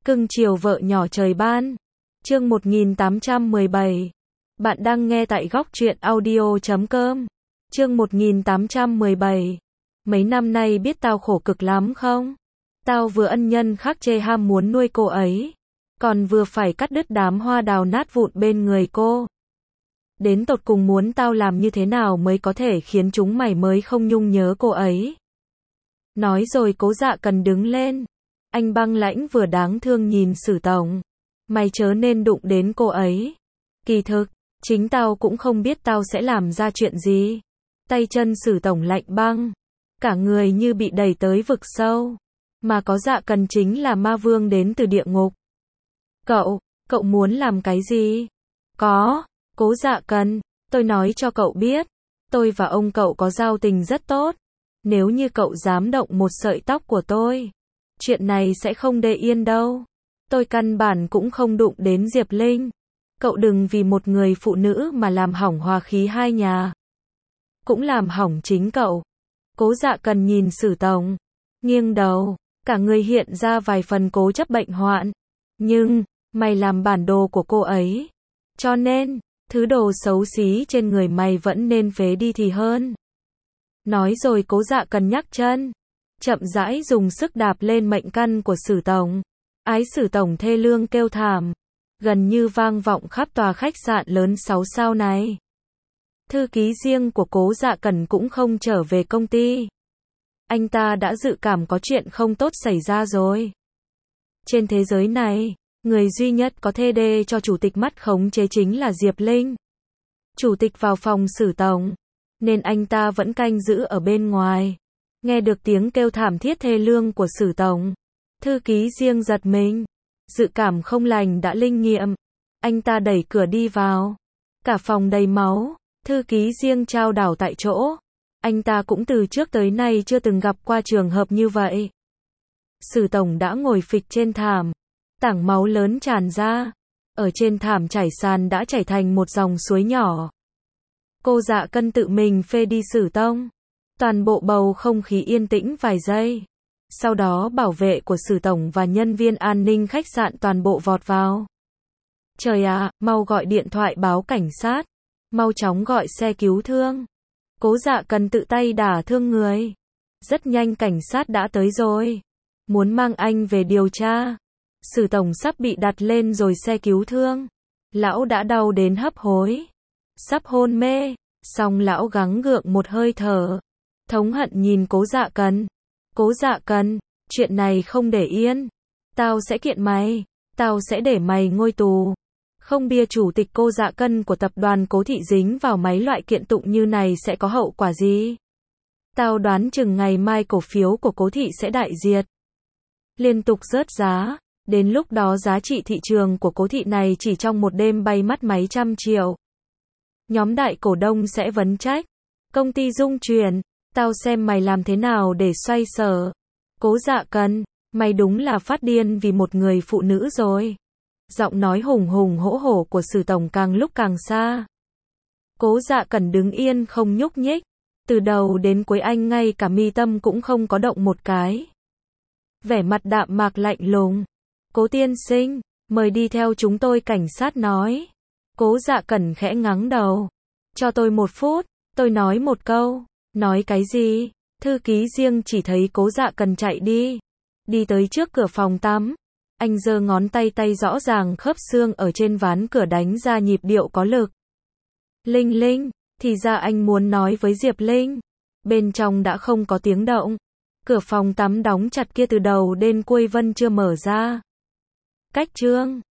Cưng chiều vợ nhỏ trời ban. Chương 1817. Bạn đang nghe tại góc truyện audio.com. Chương 1817. Mấy năm nay biết tao khổ cực lắm không? Tao vừa ân nhân khắc chê ham muốn nuôi cô ấy, còn vừa phải cắt đứt đám hoa đào nát vụn bên người cô. Đến tột cùng muốn tao làm như thế nào mới có thể khiến chúng mày mới không nhung nhớ cô ấy? Nói rồi Cố Dạ Cần đứng lên. Anh băng lãnh vừa đáng thương nhìn Sử Tổng. Mày chớ nên đụng đến cô ấy. Kỳ thực, chính tao cũng không biết tao sẽ làm ra chuyện gì. Tay chân Sử Tổng lạnh băng. Cả người như bị đẩy tới vực sâu. Mà Có Dạ Cần chính là ma vương đến từ địa ngục. Cậu muốn làm cái gì? Cố Dạ Cần, tôi nói cho cậu biết. Tôi và ông cậu có giao tình rất tốt. Nếu như cậu dám động một sợi tóc của tôi, chuyện này sẽ không để yên đâu. Tôi căn bản cũng không đụng đến Diệp Linh. Cậu đừng vì một người phụ nữ mà làm hỏng hòa khí hai nhà. Cũng làm hỏng chính cậu. Cố Dạ Cần nhìn Sử Tổng, nghiêng đầu, cả người hiện ra vài phần cố chấp bệnh hoạn. Nhưng, mày làm bản đồ của cô ấy. Cho nên, thứ đồ xấu xí trên người mày vẫn nên phế đi thì hơn. Nói rồi Cố Dạ Cần nhắc chân, chậm rãi dùng sức đạp lên mệnh căn của Sử Tổng. Ái Sử Tổng thê lương kêu thảm, gần như vang vọng khắp tòa khách sạn lớn 6 sao này. Thư ký riêng của Cố Dạ Cần cũng không trở về công ty. Anh ta đã dự cảm có chuyện không tốt xảy ra rồi. Trên thế giới này, người duy nhất có thể để cho chủ tịch mắt khống chế chính là Diệp Linh. Chủ tịch vào phòng Sử Tổng, nên anh ta vẫn canh giữ ở bên ngoài. Nghe được tiếng kêu thảm thiết thê lương của Sử Tổng, thư ký riêng giật mình. Dự cảm không lành đã linh nghiệm. Anh ta đẩy cửa đi vào. Cả phòng đầy máu, thư ký riêng chao đảo tại chỗ. Anh ta cũng từ trước tới nay chưa từng gặp qua trường hợp như vậy. Sử Tổng đã ngồi phịch trên thảm. Tảng máu lớn tràn ra. Ở trên thảm trải sàn đã chảy thành một dòng suối nhỏ. Cô Dạ Cần tự mình phê đi Sử Tổng. Toàn bộ bầu không khí yên tĩnh vài giây. Sau đó bảo vệ của Sử Tổng và nhân viên an ninh khách sạn toàn bộ vọt vào. Trời ạ, mau gọi điện thoại báo cảnh sát. Mau chóng gọi xe cứu thương. Cố Dạ Cần tự tay đả thương người. Rất nhanh cảnh sát đã tới rồi. Muốn mang anh về điều tra. Sử Tổng sắp bị đặt lên rồi xe cứu thương. Lão đã đau đến hấp hối. Sắp hôn mê. Xong lão gắng gượng một hơi thở. Thống hận nhìn Cố Dạ Cần. Cố Dạ Cần, chuyện này không để yên. Tao sẽ kiện mày. Tao sẽ để mày ngồi tù. Không bia chủ tịch Cố Dạ Cần của tập đoàn Cố Thị dính vào mấy loại kiện tụng như này sẽ có hậu quả gì? Tao đoán chừng ngày mai cổ phiếu của Cố Thị sẽ đại diệt. Liên tục rớt giá. Đến lúc đó giá trị thị trường của Cố Thị này chỉ trong một đêm bay mất mấy trăm triệu. Nhóm đại cổ đông sẽ vấn trách. Công ty Dung Truyền, tao xem mày làm thế nào để xoay sở. Cố Dạ Cần, mày đúng là phát điên vì một người phụ nữ rồi. Giọng nói hùng hùng hổ hổ của Sử Tổng càng lúc càng xa. Cố Dạ Cần đứng yên không nhúc nhích. Từ đầu đến cuối anh ngay cả mi tâm cũng không có động một cái. Vẻ mặt đạm mạc lạnh lùng. Cố tiên sinh, mời đi theo chúng tôi, cảnh sát nói. Cố Dạ Cần khẽ ngắng đầu. Cho tôi 1 phút, tôi nói một câu. Nói cái gì? Thư ký riêng chỉ thấy Cố Dạ Cần chạy đi. Đi tới trước cửa phòng tắm. Anh giơ ngón tay rõ ràng khớp xương ở trên ván cửa đánh ra nhịp điệu có lực. Linh Linh, thì ra anh muốn nói với Diệp Linh. Bên trong đã không có tiếng động. Cửa phòng tắm đóng chặt kia từ đầu đến cuối vẫn chưa mở ra. Cách chương